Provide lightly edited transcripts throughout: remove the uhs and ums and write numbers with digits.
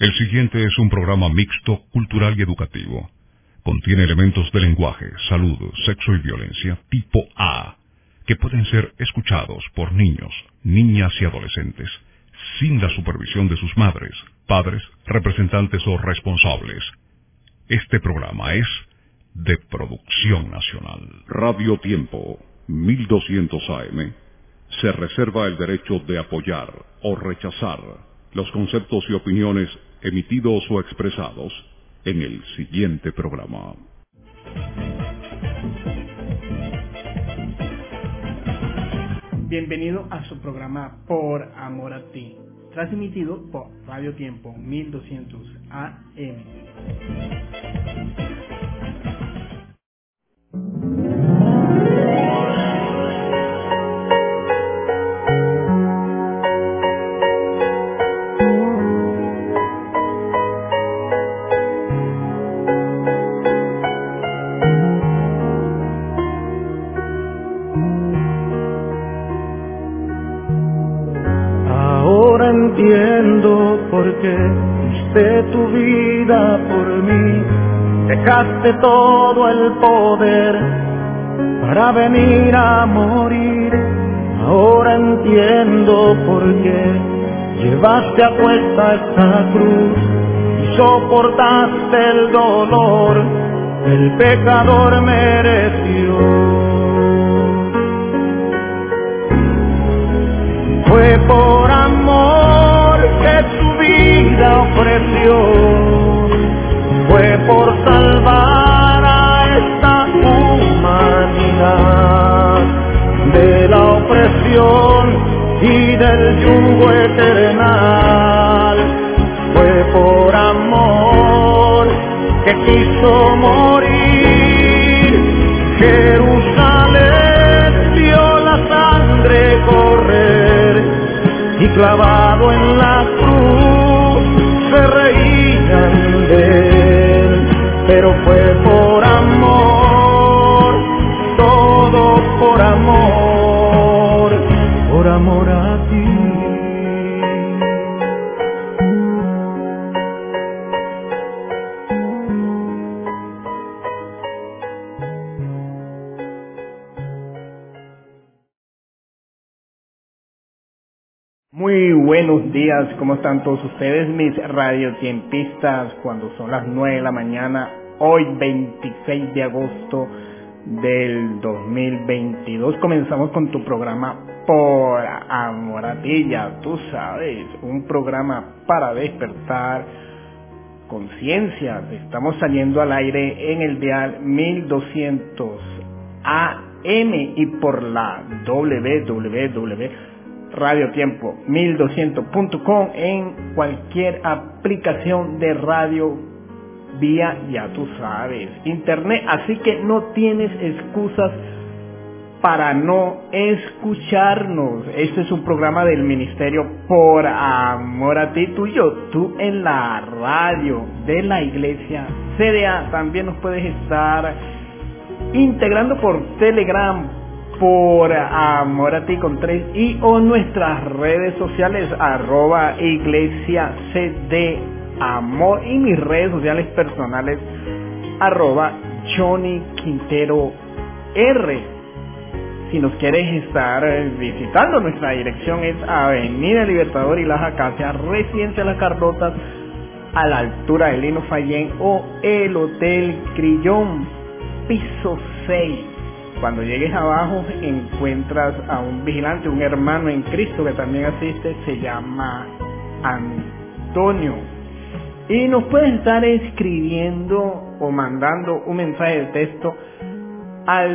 El siguiente es un programa mixto, cultural y educativo. Contiene elementos de lenguaje, salud, sexo y violencia tipo A, que pueden ser escuchados por niños, niñas y adolescentes, sin la supervisión de sus madres, padres, representantes o responsables. Este programa es de producción nacional. Radio Tiempo, 1200 AM, se reserva el derecho de apoyar o rechazar los conceptos y opiniones emitidos o expresados en el siguiente programa. Bienvenido a su programa Por Amor a Ti, transmitido por Radio Tiempo 1200 AM. Entiendo por qué diste tu vida por mí, dejaste todo el poder para venir a morir. Ahora entiendo por qué llevaste a cuesta esta cruz y soportaste el dolor que el pecador mereció. Fue por amor que su vida ofreció, fue por salvar a esta humanidad de la opresión y del yugo eternal. Fue por amor que quiso morir. Jerusalén vio la sangre correr y clavado en la cruz se reían de él, pero fue por amor, todo por amor a ti. Muy buenos días, ¿cómo están todos ustedes, mis radiotiempistas? Cuando son las 9 de la mañana, hoy 26 de agosto del 2022, comenzamos con tu programa Por Amor a Ti, ya tú sabes, un programa para despertar conciencias. Estamos saliendo al aire en el dial 1200 AM y por la www.radiotiempo1200.com en cualquier aplicación de radio vía, ya tú sabes, internet, así que no tienes excusas para no escucharnos. Este es un programa del Ministerio Por Amor a Ti, tuyo, tú en la radio de la Iglesia CDA. También nos puedes estar integrando por Telegram, Por Amor a Ti con 3 y o nuestras redes sociales @Iglesia CD Amor y mis redes sociales personales @Johnny Quintero R. Si nos quieres estar visitando, nuestra dirección es Avenida Libertador y Las Acacias, Residencia Las Carlotas, a la altura de Lino Fallén, o el Hotel Crillón, piso 6. Cuando llegues abajo encuentras a un vigilante, un hermano en Cristo que también asiste, se llama Antonio. Y nos puedes estar escribiendo o mandando un mensaje de texto al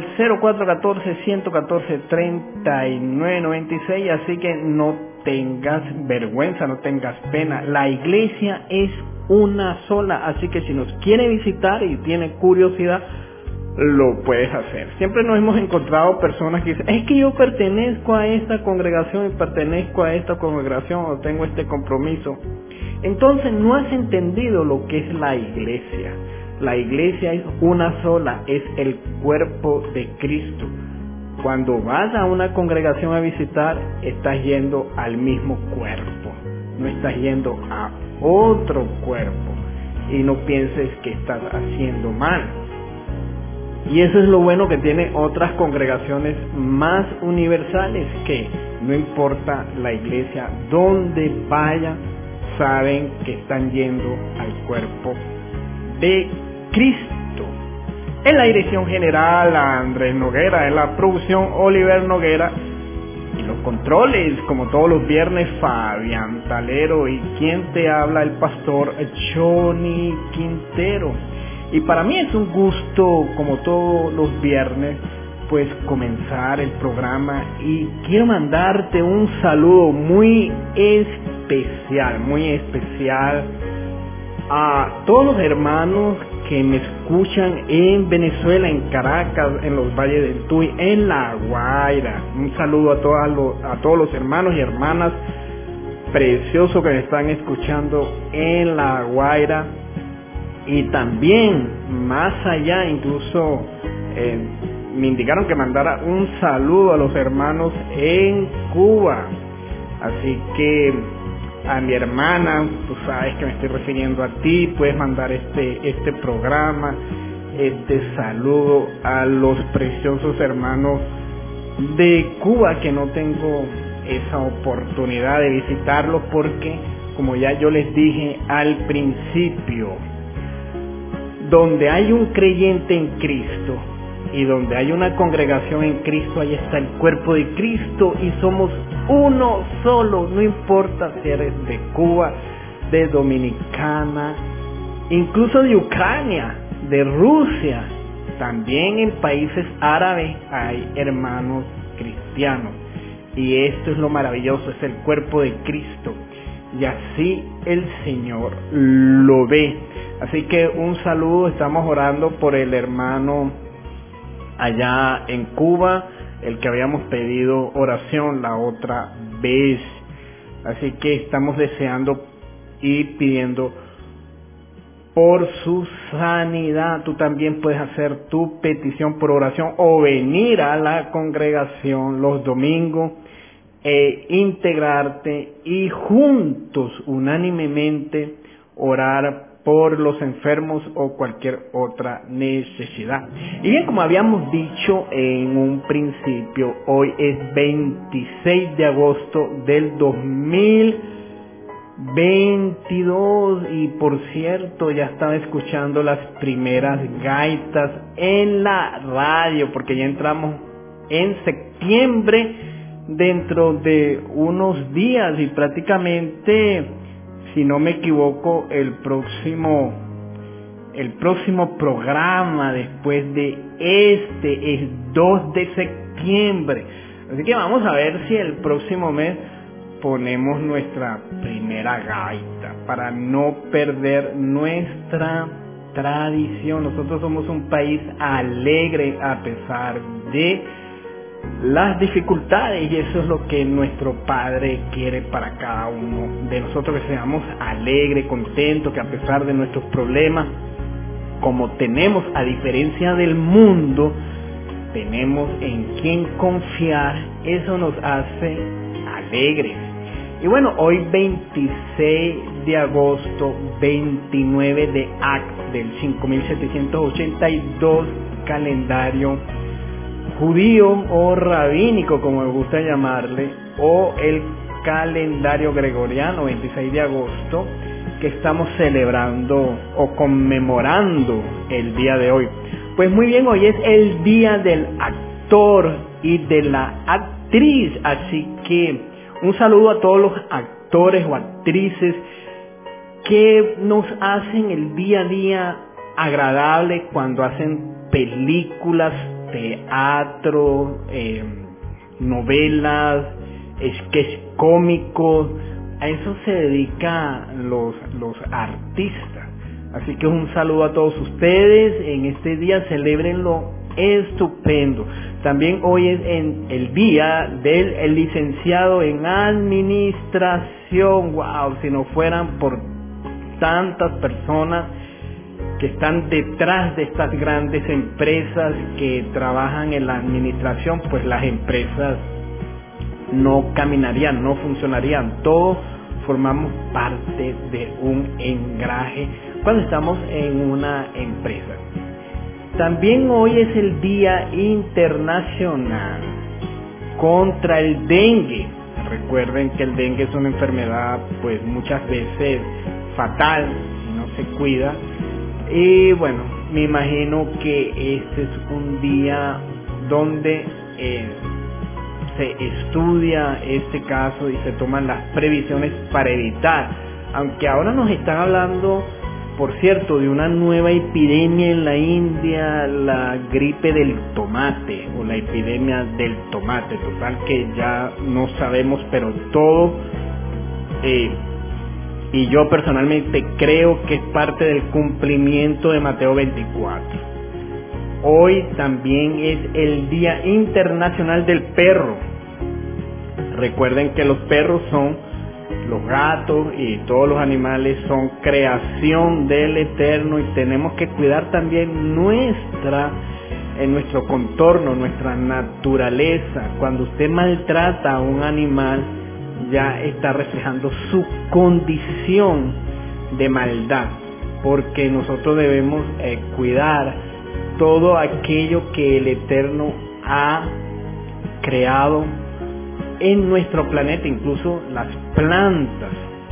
0414-114-3996, así que no tengas vergüenza, no tengas pena. La iglesia es una sola, así que si nos quiere visitar y tiene curiosidad, lo puedes hacer. Siempre nos hemos encontrado personas que dicen, es que yo pertenezco a esta congregación y pertenezco a esta congregación o tengo este compromiso. Entonces no has entendido lo que es la iglesia. La iglesia es una sola, es el cuerpo de Cristo. Cuando vas a una congregación a visitar, estás yendo al mismo cuerpo, no estás yendo a otro cuerpo y no pienses que estás haciendo mal. Y eso es lo bueno que tiene otras congregaciones más universales, que no importa la iglesia donde vayan, saben que están yendo al cuerpo de Cristo. En la dirección general, Andrés Noguera; en la producción, Oliver Noguera; y los controles, como todos los viernes, Fabián Talero; y quien te habla, el pastor Johnny Quintero. Y para mí es un gusto, como todos los viernes, pues comenzar el programa, y quiero mandarte un saludo muy especial a todos los hermanos que me escuchan en Venezuela, en Caracas, en los Valles del Tuy, en La Guaira. Un saludo a todos los hermanos y hermanas preciosos que me están escuchando en La Guaira. Y también más allá, incluso me indicaron que mandara un saludo a los hermanos en Cuba. Así que a mi hermana, tú sabes que me estoy refiriendo a ti, puedes mandar este programa, este saludo a los preciosos hermanos de Cuba, que no tengo esa oportunidad de visitarlos porque, como ya yo les dije al principio, donde hay un creyente en Cristo y donde hay una congregación en Cristo, ahí está el cuerpo de Cristo y somos uno solo. No importa si eres de Cuba, de Dominicana, incluso de Ucrania, de Rusia, también en países árabes hay hermanos cristianos. Y esto es lo maravilloso, es el cuerpo de Cristo. Y así el Señor lo ve. Así que un saludo, estamos orando por el hermano allá en Cuba, el que habíamos pedido oración la otra vez. Así que estamos deseando y pidiendo por su sanidad. Tú también puedes hacer tu petición por oración o venir a la congregación los domingos integrarte y juntos, unánimemente, orar por los enfermos o cualquier otra necesidad. Y bien, como habíamos dicho en un principio, hoy es 26 de agosto del 2022 y por cierto ya estaba escuchando las primeras gaitas en la radio, porque ya entramos en septiembre dentro de unos días y prácticamente, si no me equivoco, el próximo programa después de este es 2 de septiembre. Así que vamos a ver si el próximo mes ponemos nuestra primera gaita para no perder nuestra tradición. Nosotros somos un país alegre a pesar de las dificultades, y eso es lo que nuestro Padre quiere para cada uno de nosotros, que seamos alegres, contentos, que a pesar de nuestros problemas, como tenemos, a diferencia del mundo, tenemos en quien confiar, eso nos hace alegres. Y bueno, hoy 26 de agosto, 29 de Act del 5782 calendario judío o rabínico, como me gusta llamarle, o el calendario gregoriano, 26 de agosto, que estamos celebrando o conmemorando el día de hoy. Pues muy bien, hoy es el día del actor y de la actriz, así que un saludo a todos los actores o actrices que nos hacen el día a día agradable cuando hacen películas, teatro, novelas, sketch cómicos. A eso se dedican los artistas. Así que un saludo a todos ustedes. En este día celébrenlo estupendo. También hoy es el día del licenciado en administración. Wow, si no fueran por tantas personas que están detrás de estas grandes empresas que trabajan en la administración, pues las empresas no caminarían, no funcionarían. Todo formamos parte de un engranaje cuando estamos en una empresa. También hoy es el Día Internacional contra el dengue. Recuerden que el dengue es una enfermedad pues muchas veces fatal si no se cuida. Y bueno, me imagino que este es un día donde se estudia este caso y se toman las previsiones para evitar. Aunque ahora nos están hablando, por cierto, de una nueva epidemia en la India, la gripe del tomate o la epidemia del tomate, total que ya no sabemos, pero todo, y yo personalmente creo que es parte del cumplimiento de Mateo 24. Hoy también es el Día Internacional del Perro. Recuerden que los perros son, los gatos y todos los animales son creación del Eterno y tenemos que cuidar también nuestro contorno, nuestra naturaleza. Cuando usted maltrata a un animal, ya está reflejando su condición de maldad, porque nosotros debemos cuidar todo aquello que el Eterno ha creado en nuestro planeta, incluso las plantas.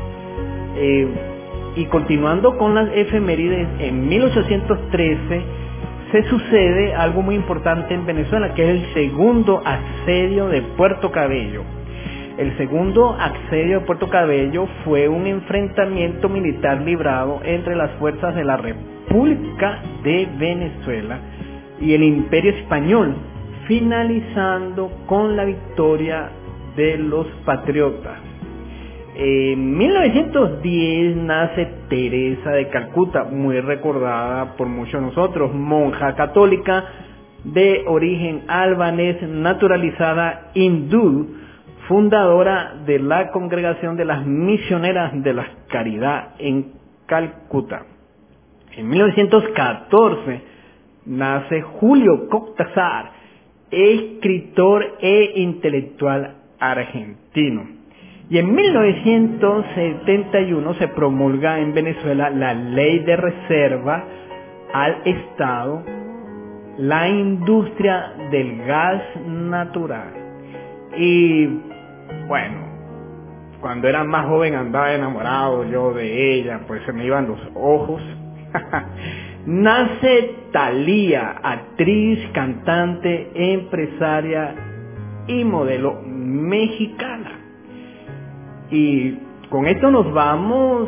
Y continuando con las efemérides, en 1813 se sucede algo muy importante en Venezuela, que es el segundo asedio de Puerto Cabello. El segundo asedio de Puerto Cabello fue un enfrentamiento militar librado entre las fuerzas de la República de Venezuela y el Imperio Español, finalizando con la victoria de los patriotas. En 1910 nace Teresa de Calcuta, muy recordada por muchos de nosotros, monja católica de origen albanés, naturalizada hindú, fundadora de la Congregación de las Misioneras de la Caridad en Calcuta. En 1914 nace Julio Cortázar, escritor e intelectual argentino. Y en 1971 se promulga en Venezuela la Ley de Reserva al Estado, la industria del gas natural. Y bueno, cuando era más joven andaba enamorado yo de ella, pues se me iban los ojos. Nace Thalía, actriz, cantante, empresaria y modelo mexicana. Y con esto nos vamos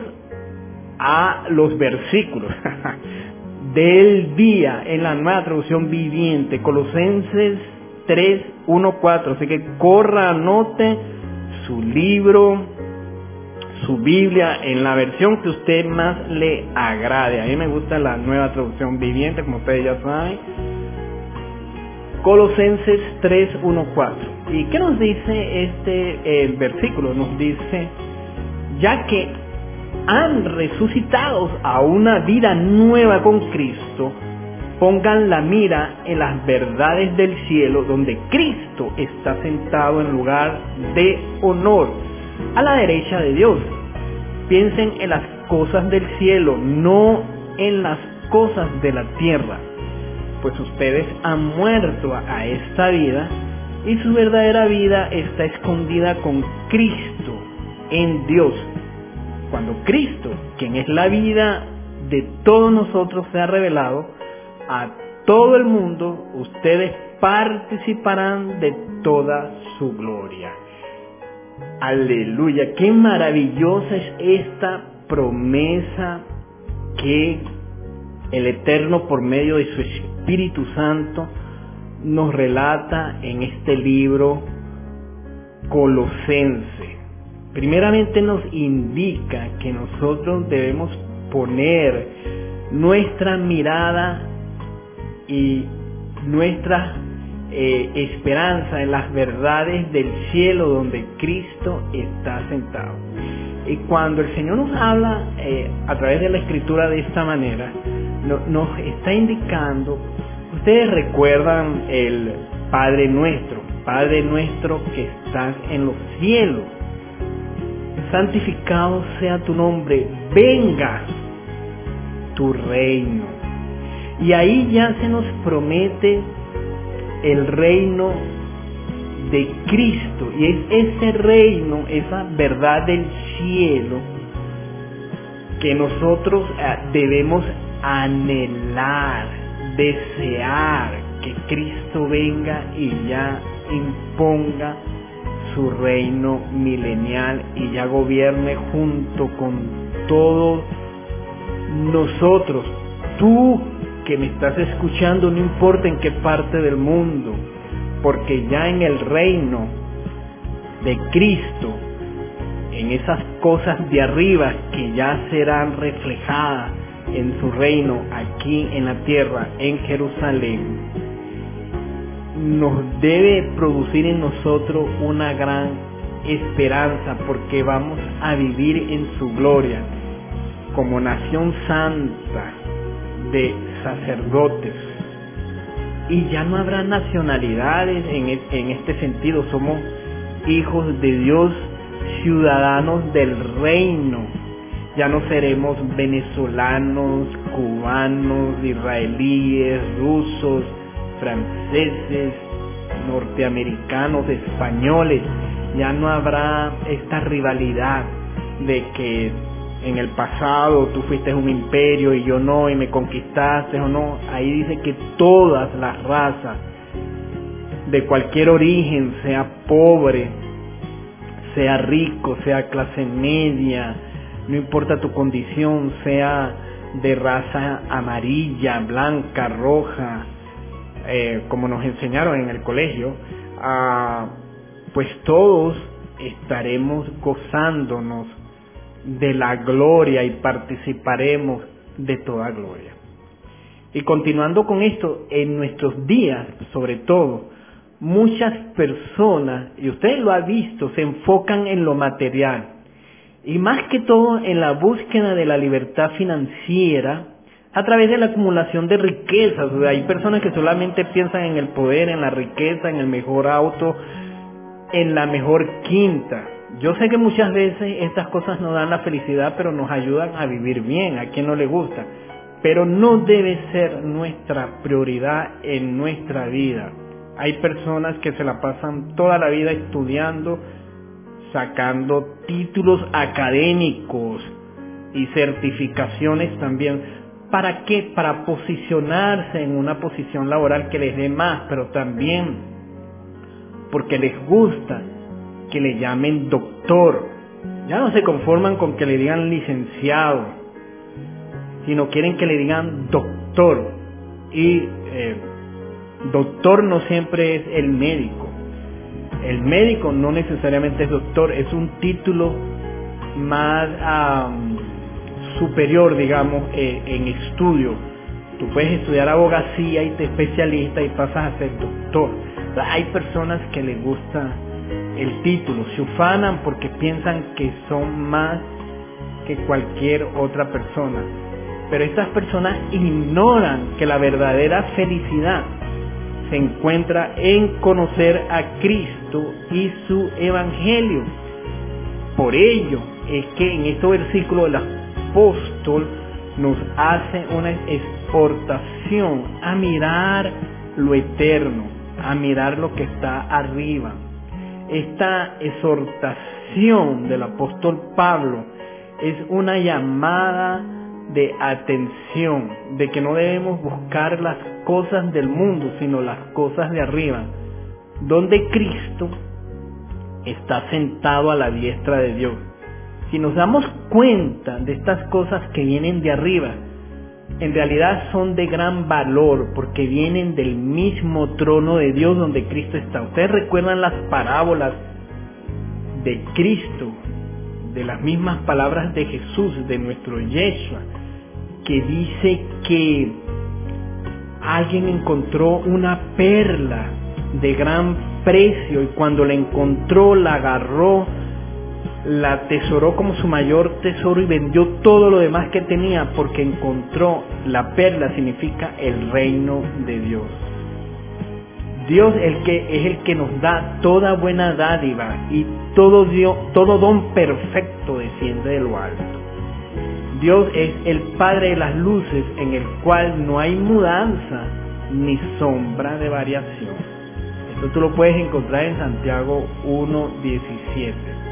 a los versículos del día en la Nueva Traducción Viviente, Colosenses 3, 1, 4. Así que corra, anote su libro, su Biblia, en la versión que usted más le agrade. A mí me gusta la Nueva Traducción Viviente, como ustedes ya saben. Colosenses 3, 1, 4. ¿Y qué nos dice el versículo? Nos dice, ya que han resucitado a una vida nueva con Cristo, pongan la mira en las verdades del cielo, donde Cristo está sentado en lugar de honor, a la derecha de Dios. Piensen en las cosas del cielo, no en las cosas de la tierra, pues ustedes han muerto a esta vida y su verdadera vida está escondida con Cristo en Dios. Cuando Cristo, quien es la vida de todos nosotros, sea revelado a todo el mundo, ustedes participarán de toda su gloria. Aleluya, qué maravillosa es esta promesa que el Eterno, por medio de su Espíritu Santo, nos relata en este libro Colosense. Primeramente nos indica que nosotros debemos poner nuestra mirada y nuestra esperanza en las verdades del cielo, donde Cristo está sentado. Y cuando el Señor nos habla a través de la Escritura de esta manera, nos está indicando. Ustedes recuerdan el Padre nuestro que estás en los cielos. santificado sea tu nombre, venga tu reino. Y ahí ya se nos promete el reino de Cristo, y es ese reino, esa verdad del cielo que nosotros debemos anhelar, desear que Cristo venga y ya imponga su reino milenial y ya gobierne junto con todos nosotros. Tú que me estás escuchando, no importa en qué parte del mundo, porque ya en el reino de Cristo, en esas cosas de arriba que ya serán reflejadas en su reino aquí en la tierra, en Jerusalén, nos debe producir en nosotros una gran esperanza, porque vamos a vivir en su gloria como nación santa de sacerdotes, y ya no habrá nacionalidades en este sentido. Somos hijos de Dios, ciudadanos del reino. Ya no seremos venezolanos, cubanos, israelíes, rusos, franceses, norteamericanos, españoles. Ya no habrá esta rivalidad de que en el pasado tú fuiste un imperio y yo no, y me conquistaste o no. Ahí dice que todas las razas, de cualquier origen, sea pobre, sea rico, sea clase media, no importa tu condición, sea de raza amarilla, blanca, roja, como nos enseñaron en el colegio, pues todos estaremos gozándonos de la gloria y participaremos de toda gloria. Y continuando con esto, en nuestros días, sobre todo, muchas personas, y usted lo ha visto, se enfocan en lo material, y más que todo en la búsqueda de la libertad financiera a través de la acumulación de riquezas. O sea, hay personas que solamente piensan en el poder, en la riqueza, en el mejor auto, en la mejor quinta. Yo sé que muchas veces estas cosas nos dan la felicidad, pero nos ayudan a vivir bien, a quien no le gusta. Pero no debe ser nuestra prioridad en nuestra vida. Hay personas que se la pasan toda la vida estudiando, sacando títulos académicos y certificaciones también. ¿Para qué? Para posicionarse en una posición laboral que les dé más, pero también porque les gusta que le llamen doctor. Ya no se conforman con que le digan licenciado, sino quieren que le digan doctor. Y doctor no siempre es el médico. El médico no necesariamente es doctor, es un título más superior, digamos, en estudio. Tú puedes estudiar abogacía y te especialistas y pasas a ser doctor. O sea, hay personas que les gusta el título, se ufanan porque piensan que son más que cualquier otra persona. Pero estas personas ignoran que la verdadera felicidad se encuentra en conocer a Cristo y su evangelio. Por ello es que en estos versículos el apóstol nos hace una exhortación a mirar lo eterno, a mirar lo que está arriba. Esta exhortación del apóstol Pablo es una llamada de atención, de que no debemos buscar las cosas del mundo, sino las cosas de arriba, donde Cristo está sentado a la diestra de Dios. Si nos damos cuenta de estas cosas que vienen de arriba, en realidad son de gran valor, porque vienen del mismo trono de Dios donde Cristo está. Ustedes recuerdan las parábolas de Cristo, de las mismas palabras de Jesús, de nuestro Yeshua, que dice que alguien encontró una perla de gran precio y cuando la encontró, la agarró, la atesoró como su mayor tesoro y vendió todo lo demás que tenía porque encontró la perla. Significa el reino de Dios. Dios es el que nos da toda buena dádiva y todo don perfecto desciende de lo alto. Dios es el Padre de las luces en el cual no hay mudanza ni sombra de variación. Esto tú lo puedes encontrar en Santiago 1:17.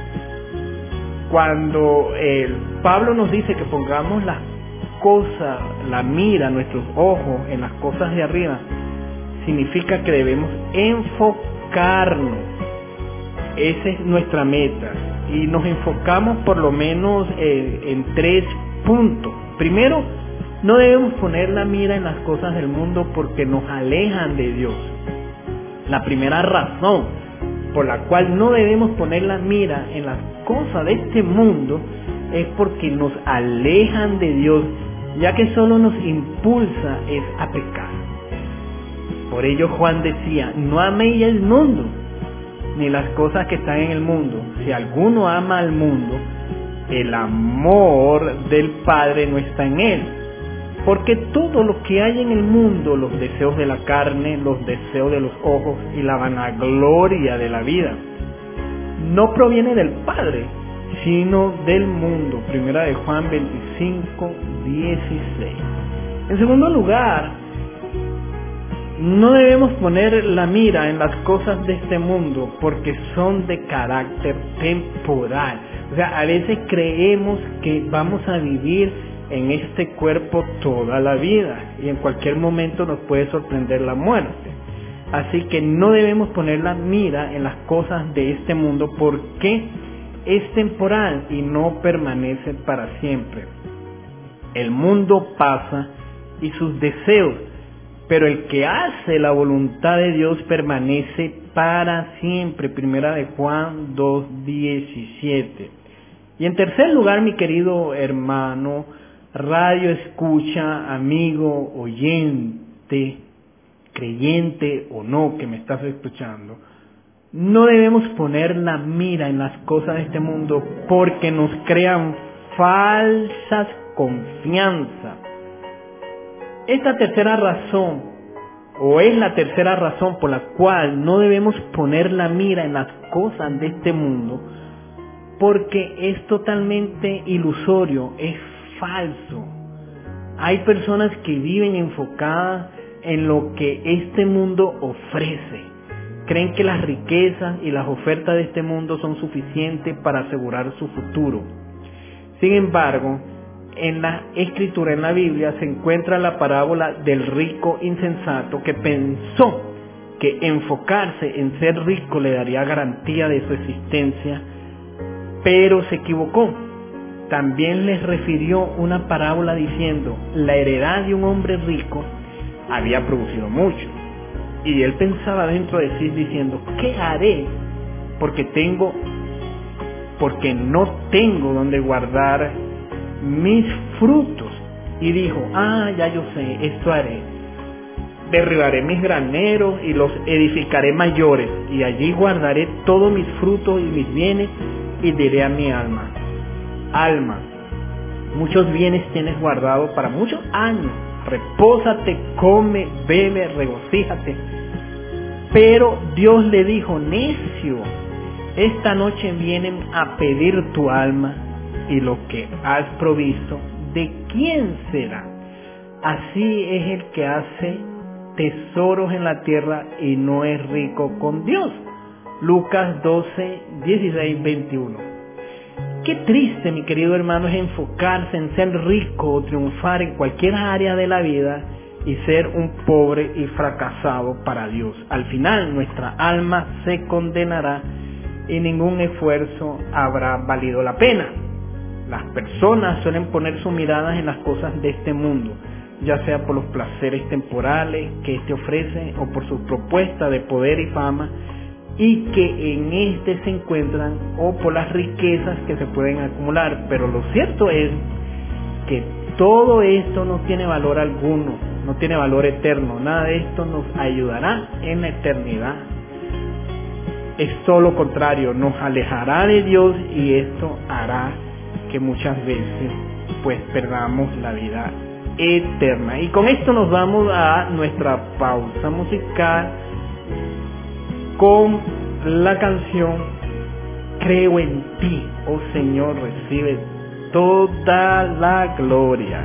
Cuando Pablo nos dice que pongamos las cosas, la mira, nuestros ojos en las cosas de arriba, significa que debemos enfocarnos. Esa es nuestra meta. Y nos enfocamos por lo menos en 3 puntos. Primero, no debemos poner la mira en las cosas del mundo porque nos alejan de Dios. La primera razón por la cual no debemos poner la mira en las cosas de este mundo es porque nos alejan de Dios, ya que solo nos impulsa es a pecar. Por ello Juan decía, no améis el mundo, ni las cosas que están en el mundo. Si alguno ama al mundo, el amor del Padre no está en él. Porque todo lo que hay en el mundo, los deseos de la carne, los deseos de los ojos y la vanagloria de la vida, no proviene del Padre, sino del mundo. Primera de Juan 25:16. En segundo lugar, no debemos poner la mira en las cosas de este mundo porque son de carácter temporal. O sea, a veces creemos que vamos a vivir en este cuerpo toda la vida y en cualquier momento nos puede sorprender la muerte. Así que no debemos poner la mira en las cosas de este mundo porque es temporal y no permanece para siempre. El mundo pasa y sus deseos, pero el que hace la voluntad de Dios permanece para siempre. Primera de Juan 2:17. Y en tercer lugar, mi querido hermano, radio escucha, amigo, oyente, creyente o no que me estás escuchando, no debemos poner la mira en las cosas de este mundo porque nos crean falsas confianzas. Esta tercera razón, o es la tercera razón por la cual no debemos poner la mira en las cosas de este mundo, porque es totalmente ilusorio, es falso. Hay personas que viven enfocadas en lo que este mundo ofrece. Creen que las riquezas y las ofertas de este mundo son suficientes para asegurar su futuro. Sin embargo, en la Escritura, en la Biblia, se encuentra la parábola del rico insensato que pensó que enfocarse en ser rico le daría garantía de su existencia, pero se equivocó. También les refirió una parábola diciendo, la heredad de un hombre rico había producido mucho. Y él pensaba dentro de sí diciendo, ¿qué haré? Porque no tengo donde guardar mis frutos. Y dijo, ya yo sé, esto haré. Derribaré mis graneros y los edificaré mayores, y allí guardaré todos mis frutos y mis bienes, y diré a mi alma, alma, muchos bienes tienes guardados para muchos años, repósate, come, bebe, regocíjate. Pero Dios le dijo, necio, esta noche vienen a pedir tu alma, y lo que has provisto, ¿de quién será? Así es el que hace tesoros en la tierra y no es rico con Dios. Lucas 12:16-21. Qué triste, mi querido hermano, es enfocarse en ser rico o triunfar en cualquier área de la vida y ser un pobre y fracasado para Dios. Al final nuestra alma se condenará y ningún esfuerzo habrá valido la pena. Las personas suelen poner sus miradas en las cosas de este mundo, ya sea por los placeres temporales que éste ofrece o por su propuesta de poder y fama, y que en este se encuentran, o por las riquezas que se pueden acumular. Pero lo cierto es que todo esto no tiene valor alguno, no tiene valor eterno. Nada de esto nos ayudará en la eternidad. Es todo lo contrario, nos alejará de Dios, y esto hará que muchas veces pues perdamos la vida eterna. Y con esto nos vamos a nuestra pausa musical con la canción Creo en ti, oh Señor, recibe toda la gloria.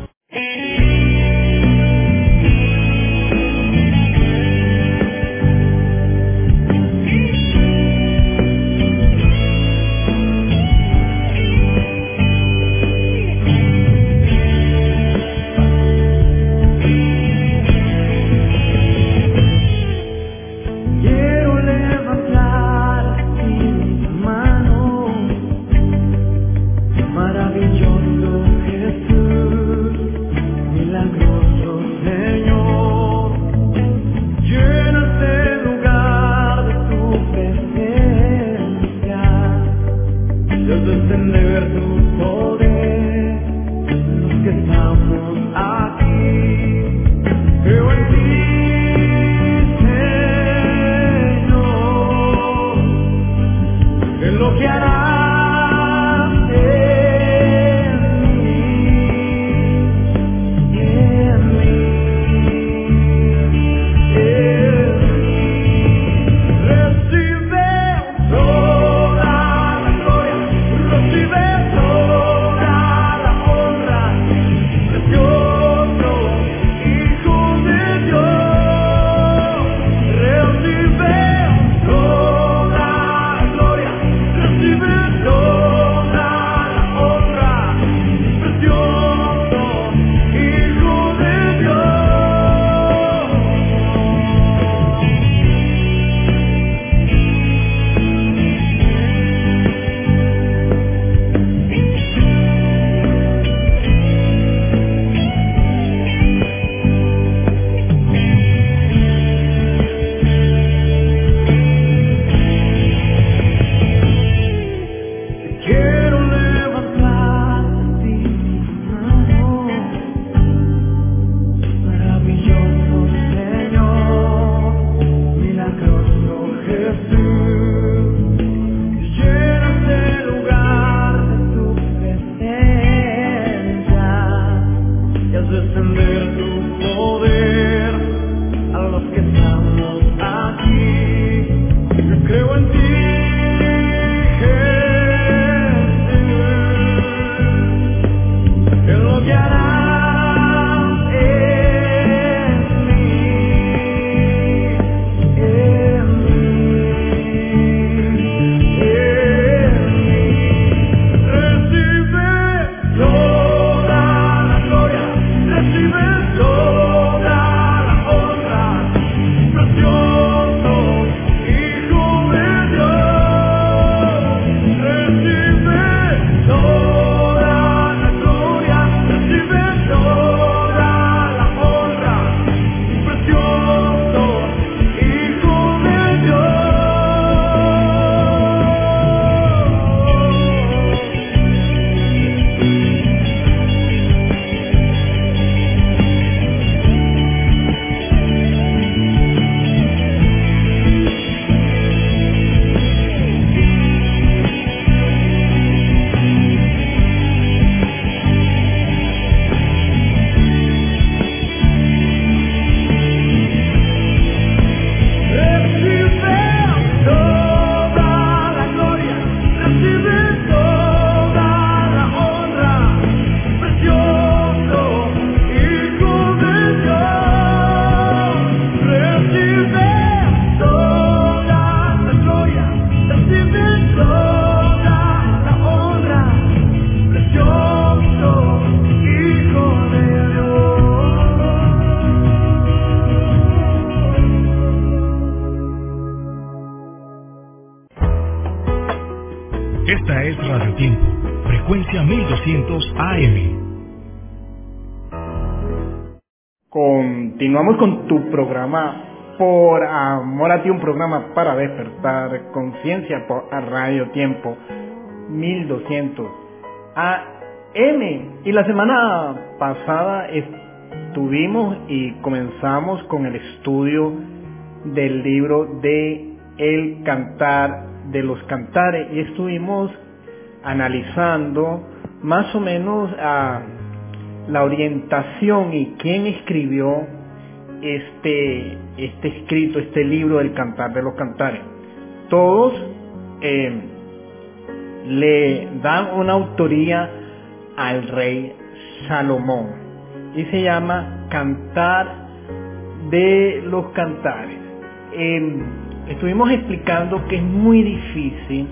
Esta es Radio Tiempo, frecuencia 1200 AM. Continuamos con tu programa Por Amor a Ti, un programa para despertar conciencia por Radio Tiempo 1200 AM. Y la semana pasada estuvimos y comenzamos con el estudio del libro de El Cantar de los Cantares y estuvimos analizando más o menos la orientación y quién escribió este escrito, este libro del Cantar de los Cantares. Todos le dan una autoría al rey Salomón y se llama Cantar de los Cantares. Estuvimos explicando que es muy difícil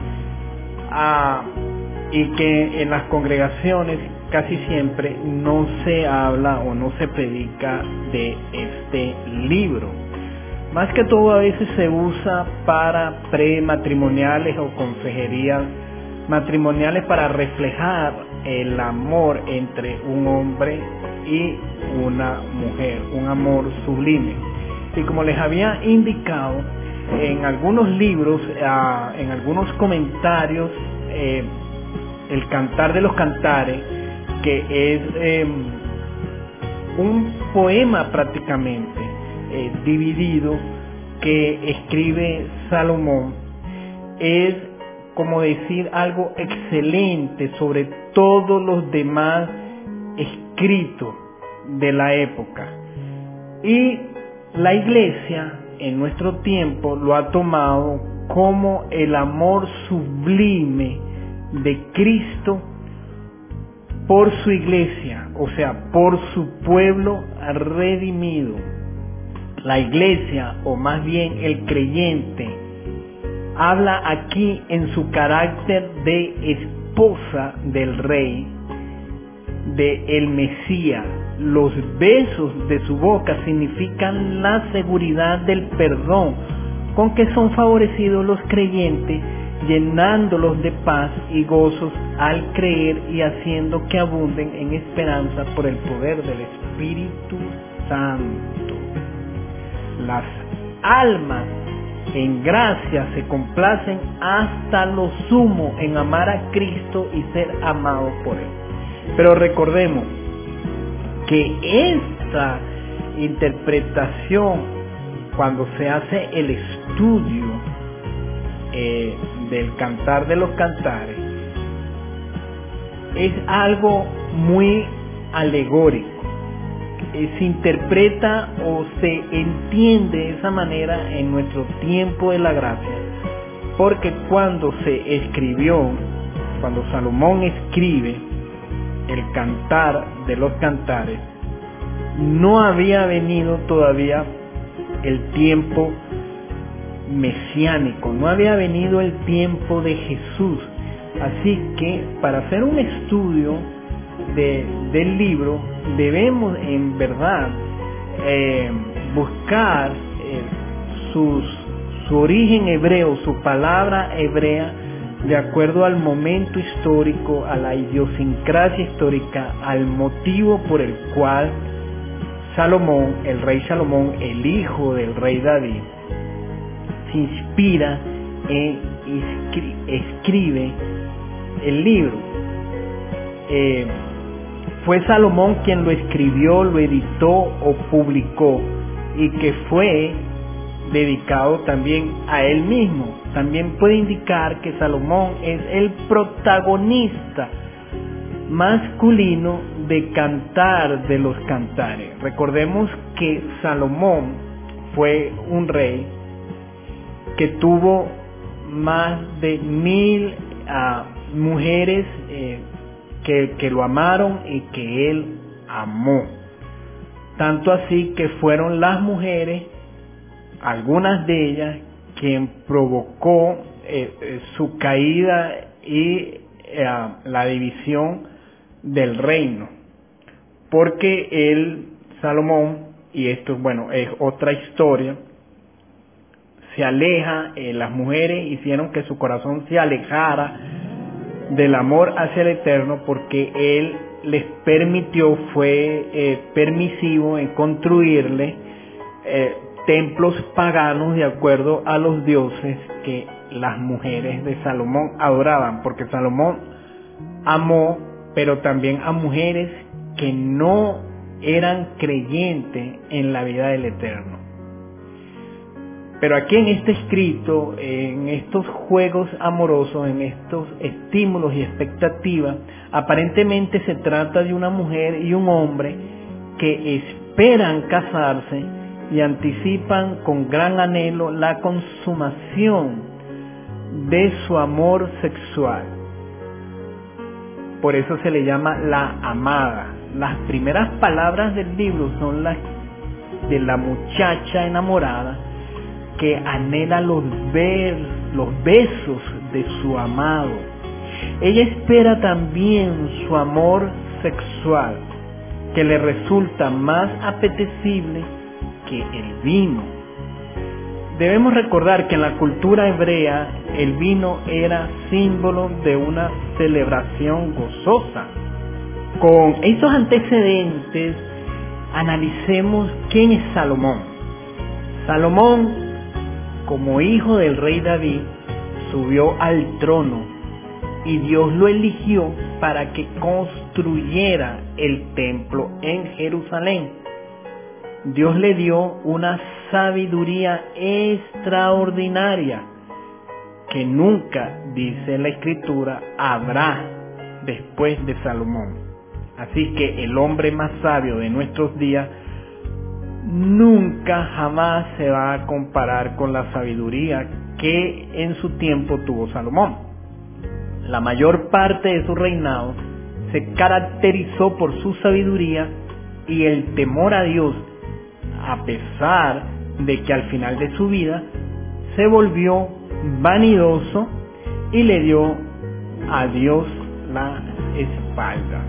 y que en las congregaciones casi siempre no se habla o no se predica de este libro. Más que todo a veces se usa para prematrimoniales o consejerías matrimoniales para reflejar el amor entre un hombre y una mujer, un amor sublime. Y como les había indicado, en algunos libros, en algunos comentarios, el Cantar de los Cantares, que es un poema prácticamente dividido que escribe Salomón, es como decir algo excelente sobre todos los demás escritos de la época. Y la Iglesia en nuestro tiempo lo ha tomado como el amor sublime de Cristo por su Iglesia, o sea, por su pueblo redimido. La Iglesia, o más bien el creyente, habla aquí en su carácter de esposa del Rey, de el Mesías. Los besos de su boca significan la seguridad del perdón con que son favorecidos los creyentes, llenándolos de paz y gozos al creer y haciendo que abunden en esperanza por el poder del Espíritu Santo. Las almas en gracia se complacen hasta lo sumo en amar a Cristo y ser amados por Él. Pero recordemos que esta interpretación, cuando se hace el estudio del Cantar de los Cantares, es algo muy alegórico. Se interpreta o se entiende de esa manera en nuestro tiempo de la gracia, porque cuando se escribió, cuando Salomón escribe el Cantar de los Cantares, no había venido todavía el tiempo mesiánico, no había venido el tiempo de Jesús. Así que para hacer un estudio del libro debemos en verdad buscar su origen hebreo, su palabra hebrea, de acuerdo al momento histórico, a la idiosincrasia histórica, al motivo por el cual Salomón, el rey Salomón, el hijo del rey David, se inspira e escribe el libro. Fue Salomón quien lo escribió, lo editó o publicó, y que fue dedicado también a él mismo. También puede indicar que Salomón es el protagonista masculino de Cantar de los Cantares. Recordemos que Salomón fue un rey que tuvo más de 1000 mujeres que lo amaron y que él amó. Tanto así que fueron las mujeres, algunas de ellas, quien provocó su caída y la división del reino. Porque él, Salomón, y esto bueno es otra historia, se aleja, las mujeres hicieron que su corazón se alejara del amor hacia el Eterno, porque él les permitió, fue permisivo en construirle templos paganos de acuerdo a los dioses que las mujeres de Salomón adoraban, porque Salomón amó, pero también a mujeres que no eran creyentes en la vida del Eterno. Pero aquí en este escrito, en estos juegos amorosos, en estos estímulos y expectativas, aparentemente se trata de una mujer y un hombre que esperan casarse y anticipan con gran anhelo la consumación de su amor sexual. Por eso se le llama la amada. Las primeras palabras del libro son las de la muchacha enamorada que anhela los besos de su amado. Ella espera también su amor sexual, que le resulta más apetecible que el vino. Debemos recordar que en la cultura hebrea el vino era símbolo de una celebración gozosa. Con estos antecedentes, analicemos quién es Salomón. Salomón, como hijo del rey David, subió al trono y Dios lo eligió para que construyera el templo en Jerusalén. Dios le dio una sabiduría extraordinaria que nunca, dice la Escritura, habrá después de Salomón. Así que el hombre más sabio de nuestros días nunca jamás se va a comparar con la sabiduría que en su tiempo tuvo Salomón. La mayor parte de su reinado se caracterizó por su sabiduría y el temor a Dios, a pesar de que al final de su vida se volvió vanidoso y le dio a Dios la espalda.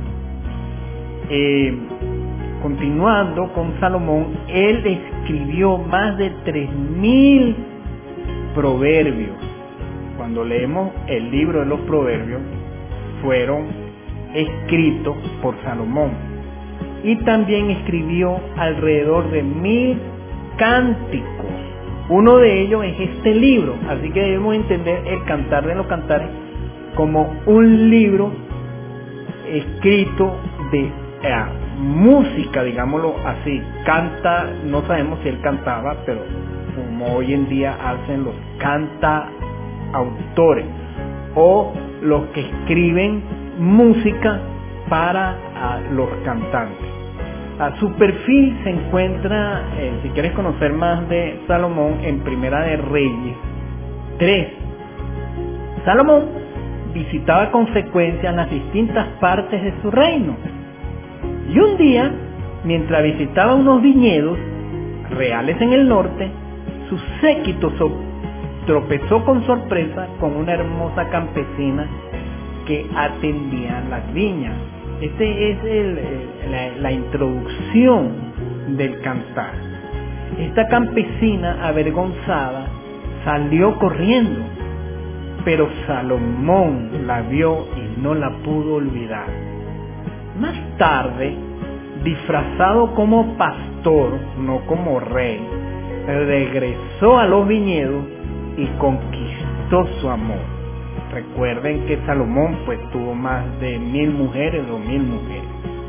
Continuando con Salomón, él escribió más de 3.000 proverbios. Cuando leemos el libro de los proverbios, fueron escritos por Salomón. Y también escribió alrededor de 1.000 cánticos. Uno de ellos es este libro, así que debemos entender el Cantar de los Cantares como un libro escrito de música, digámoslo así. Canta, no sabemos si él cantaba, pero como hoy en día hacen los cantautores o los que escriben música para los cantantes. A su perfil se encuentra, si quieres conocer más de Salomón, en Primera de Reyes 3. Salomón visitaba con frecuencia las distintas partes de su reino. Y un día, mientras visitaba unos viñedos reales en el norte, su séquito tropezó con sorpresa con una hermosa campesina que atendía las viñas. Este es la introducción del cantar. Esta campesina, avergonzada, salió corriendo, pero Salomón la vio y no la pudo olvidar. Más tarde, disfrazado como pastor, no como rey, regresó a los viñedos y conquistó su amor. Recuerden que Salomón pues tuvo más de 1.000 mujeres o 1.000 mujeres.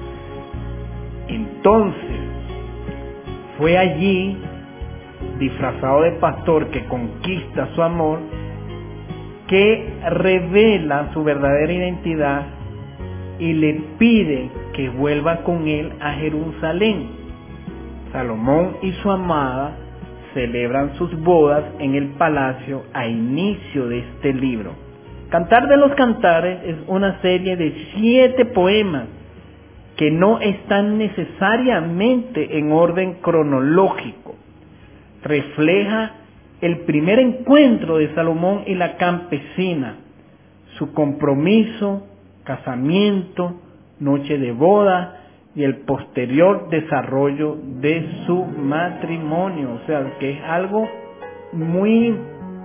Entonces, fue allí, disfrazado de pastor que conquista su amor, que revela su verdadera identidad y le pide que vuelva con él a Jerusalén. Salomón y su amada celebran sus bodas en el palacio a inicio de este libro. Cantar de los Cantares es una serie de 7 poemas que no están necesariamente en orden cronológico. Refleja el primer encuentro de Salomón y la campesina, su compromiso, casamiento, noche de boda y el posterior desarrollo de su matrimonio. O sea, que es algo muy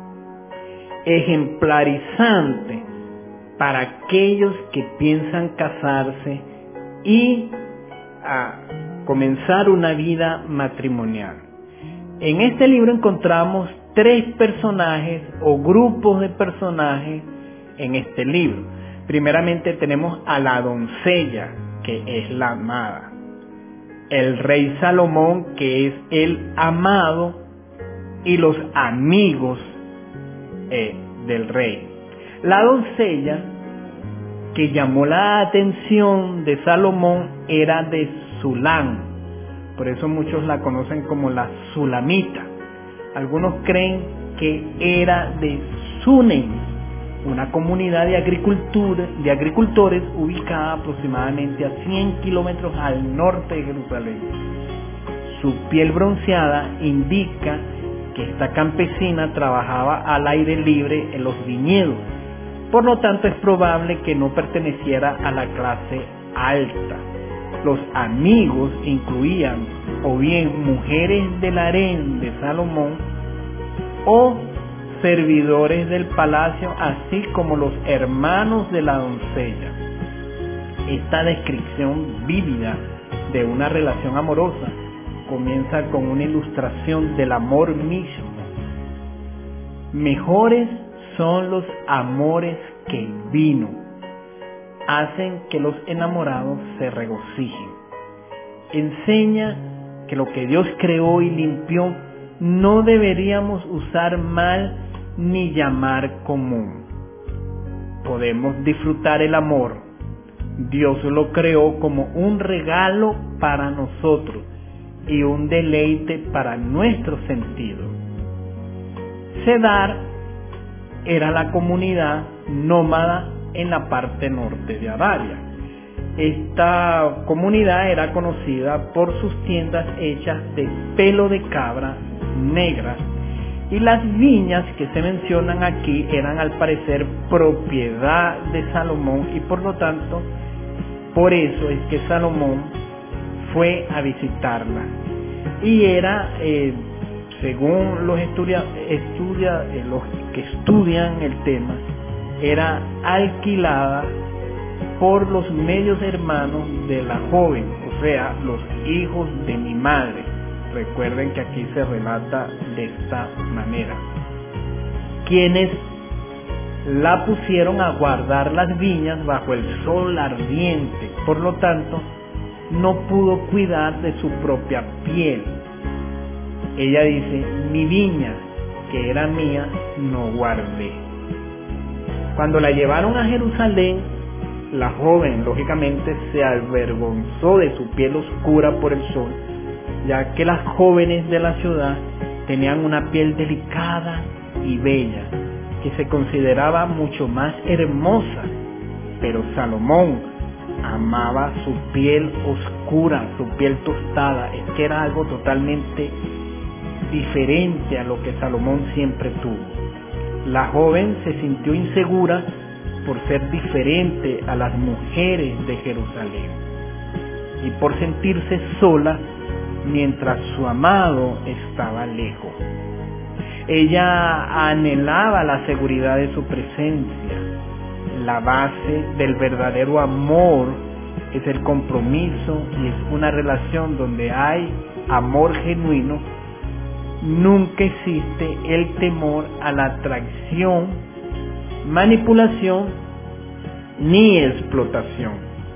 ejemplarizante para aquellos que piensan casarse y comenzar una vida matrimonial. En este libro encontramos 3 personajes o grupos de personajes en este libro. Primeramente tenemos a la doncella, que es la amada. El rey Salomón, que es el amado, y los amigos del rey. La doncella que llamó la atención de Salomón era de Sulam, por eso muchos la conocen como la Sulamita. Algunos creen que era de Sunem, una comunidad de agricultores ubicada aproximadamente a 100 kilómetros al norte de Jerusalén. Su piel bronceada indica que esta campesina trabajaba al aire libre en los viñedos, por lo tanto es probable que no perteneciera a la clase alta. Los amigos incluían o bien mujeres del harén de Salomón o servidores del palacio, así como los hermanos de la doncella. Esta descripción vívida de una relación amorosa comienza con una ilustración del amor mismo. Mejores son los amores que el vino, hacen que los enamorados se regocijen. Enseña que lo que Dios creó y limpió no deberíamos usar mal ni llamar común. Podemos disfrutar el amor. Dios lo creó como un regalo para nosotros y un deleite para nuestro sentido. Cedar era la comunidad nómada en la parte norte de Arabia. Esta comunidad era conocida por sus tiendas hechas de pelo de cabra negra, y las viñas que se mencionan aquí eran al parecer propiedad de Salomón, y por lo tanto, por eso es que Salomón fue a visitarla. Y era, según los los que estudian el tema, era alquilada por los medios hermanos de la joven, o sea, los hijos de mi madre. Recuerden que aquí se relata de esta manera, quienes la pusieron a guardar las viñas bajo el sol ardiente, por lo tanto no pudo cuidar de su propia piel. Ella dice: mi viña, que era mía, no guardé. Cuando la llevaron a Jerusalén, la joven lógicamente se avergonzó de su piel oscura por el sol, ya que las jóvenes de la ciudad tenían una piel delicada y bella, que se consideraba mucho más hermosa. Pero Salomón amaba su piel oscura, su piel tostada. Es que era algo totalmente diferente a lo que Salomón siempre tuvo. La joven se sintió insegura por ser diferente a las mujeres de Jerusalén y por sentirse sola mientras su amado estaba lejos. Ella anhelaba la seguridad de su presencia. La base del verdadero amor es el compromiso, y es una relación donde hay amor genuino. Nunca existe el temor a la traición, manipulación ni explotación.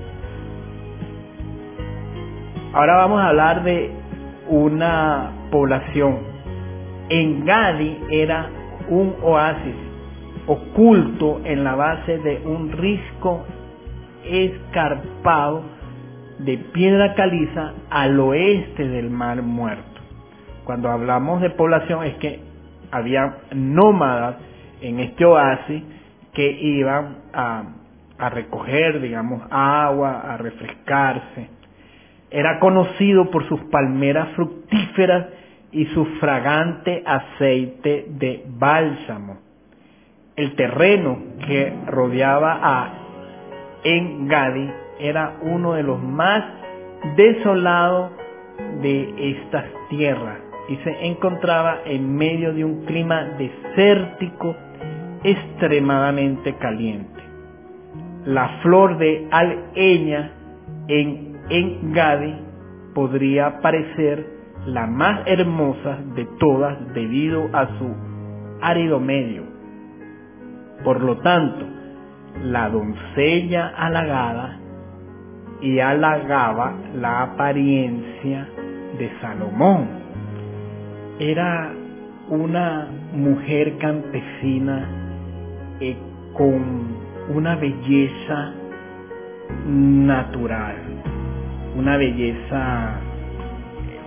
Ahora vamos a hablar de una población. En-Gadi era un oasis oculto en la base de un risco escarpado de piedra caliza al oeste del Mar Muerto. Cuando hablamos de población es que había nómadas en este oasis que iban a recoger, digamos, agua, a refrescarse. Era conocido por sus palmeras fructíferas y su fragante aceite de bálsamo. El terreno que rodeaba a En-Gadi era uno de los más desolados de estas tierras y se encontraba en medio de un clima desértico extremadamente caliente. La flor de Al-Eña en En-Gadi podría parecer la más hermosa de todas debido a su árido medio. Por lo tanto, la doncella halagada y halagaba la apariencia de Salomón. Era una mujer campesina con una belleza natural, una belleza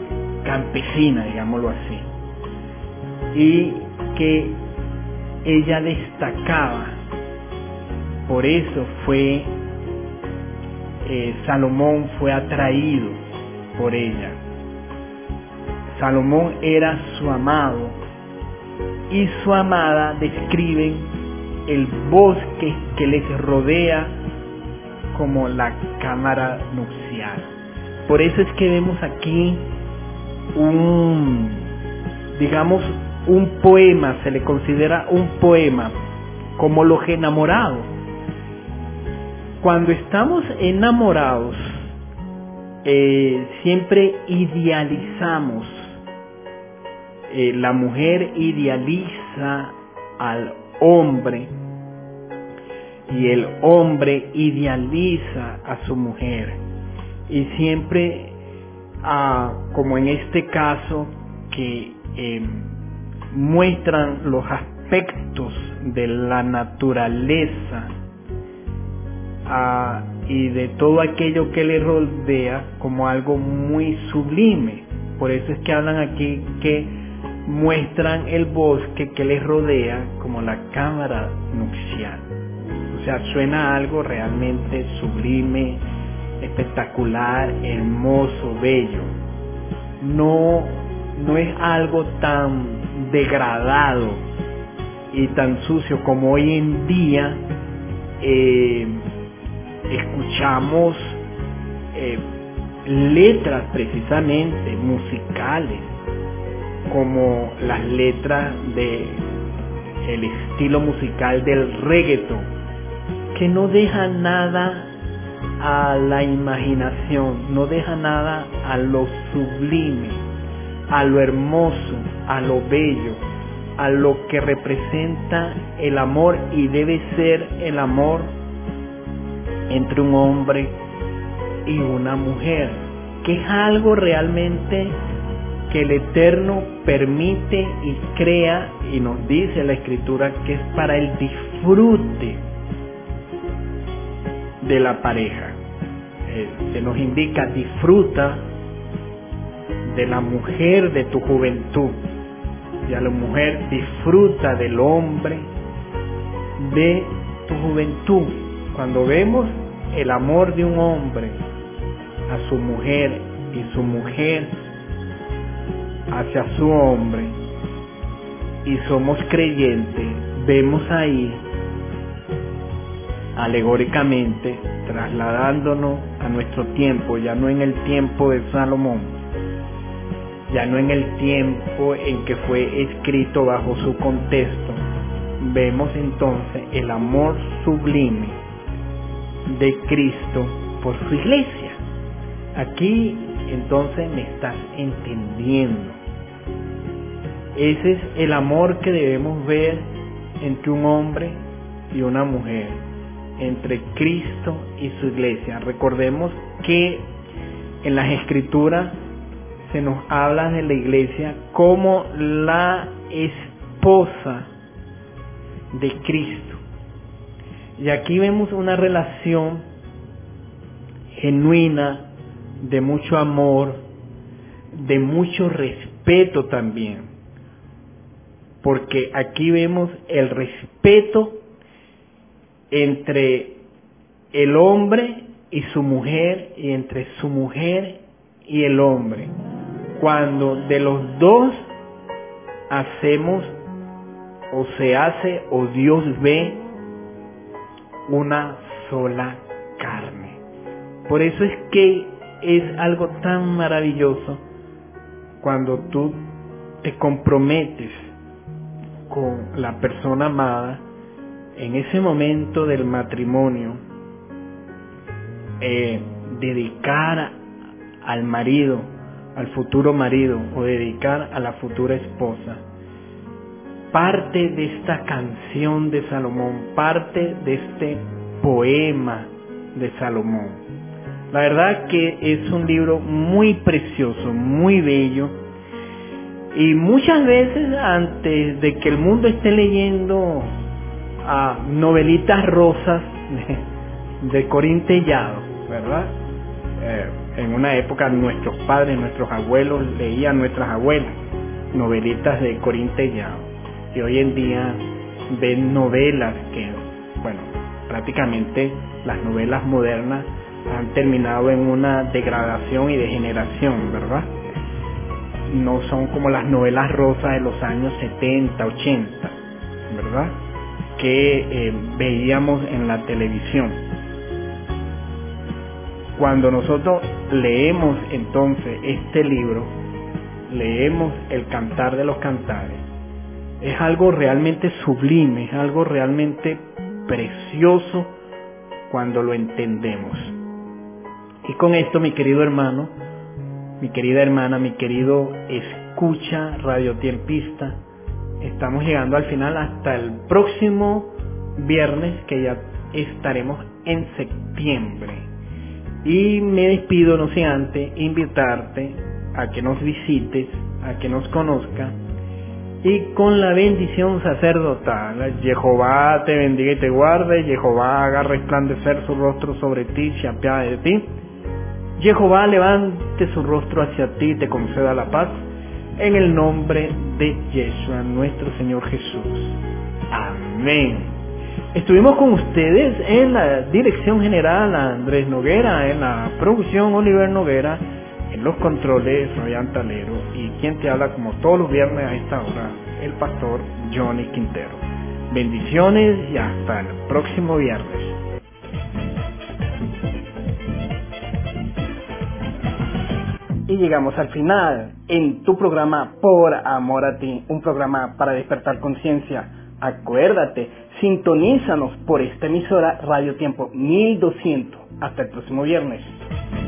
campesina, digámoslo así, y que ella destacaba. Por eso Salomón fue atraído por ella. Salomón era su amado y su amada describen el bosque que les rodea como la cámara nupcial. Por eso es que vemos aquí un poema, se le considera un poema como los enamorados. Cuando estamos enamorados, siempre idealizamos. La mujer idealiza al hombre y el hombre idealiza a su mujer. Y siempre, como en este caso, que muestran los aspectos de la naturaleza y de todo aquello que le rodea como algo muy sublime. Por eso es que hablan aquí que muestran el bosque que les rodea como la cámara nupcial. O sea, suena a algo realmente sublime, espectacular, hermoso, bello. No es algo tan degradado y tan sucio como hoy en día escuchamos letras precisamente musicales, como las letras el estilo musical del reggaetón, que no deja nada a la imaginación, no deja nada a lo sublime, a lo hermoso, a lo bello, a lo que representa el amor, y debe ser el amor entre un hombre y una mujer, que es algo realmente que el Eterno permite y crea, y nos dice la Escritura que es para el disfrute de la pareja. Se nos indica: disfruta de la mujer de tu juventud, y a la mujer disfruta del hombre de tu juventud. Cuando vemos el amor de un hombre a su mujer y su mujer hacia su hombre, y somos creyentes, vemos ahí alegóricamente, trasladándonos a nuestro tiempo, ya no en el tiempo de Salomón, ya no en el tiempo en que fue escrito bajo su contexto, vemos entonces el amor sublime de Cristo por su iglesia. Aquí entonces me estás entendiendo. Ese es el amor que debemos ver entre un hombre y una mujer, entre Cristo y su iglesia. Recordemos que en las Escrituras se nos habla de la iglesia como la esposa de Cristo. Y aquí vemos una relación genuina, de mucho amor, de mucho respeto también. Porque aquí vemos el respeto entre el hombre y su mujer, y entre su mujer y el hombre. Cuando de los dos hacemos, o se hace, o Dios ve una sola carne. Por eso es que es algo tan maravilloso cuando tú te comprometes con la persona amada en ese momento del matrimonio, dedicar al marido, al futuro marido, o dedicar a la futura esposa, parte de esta canción de Salomón, parte de este poema de Salomón. La verdad que es un libro muy precioso, muy bello, y muchas veces antes de que el mundo esté leyendo novelitas rosas de Corín Tellado, ¿verdad? En una época nuestros padres, nuestros abuelos leían, nuestras abuelas, novelitas de Corín Tellado. Y hoy en día ven novelas que, bueno, prácticamente las novelas modernas han terminado en una degradación y degeneración, ¿verdad? No son como las novelas rosas de los años 70, 80, ¿verdad? Que veíamos en la televisión. Cuando nosotros leemos entonces este libro, leemos el Cantar de los Cantares, es algo realmente sublime, es algo realmente precioso cuando lo entendemos. Y con esto, mi querido hermano, mi querida hermana, mi querido escucha radiotiempista, estamos llegando al final hasta el próximo viernes, que ya estaremos en septiembre. Y me despido no sin antes invitarte a que nos visites, a que nos conozcas, y con la bendición sacerdotal, Jehová te bendiga y te guarde, Jehová haga resplandecer su rostro sobre ti, se apiade de ti, Jehová levante su rostro hacia ti y te conceda la paz, en el nombre de Yeshua, nuestro Señor Jesús. Amén. Estuvimos con ustedes en la dirección general Andrés Noguera, en la producción Oliver Noguera, en los controles Fabián Talero, y quien te habla como todos los viernes a esta hora, el pastor Johnny Quintero. Bendiciones y hasta el próximo viernes. Y llegamos al final en tu programa Por Amor a Ti, un programa para despertar conciencia. Acuérdate, sintonízanos por esta emisora Radio Tiempo 1200. Hasta el próximo viernes.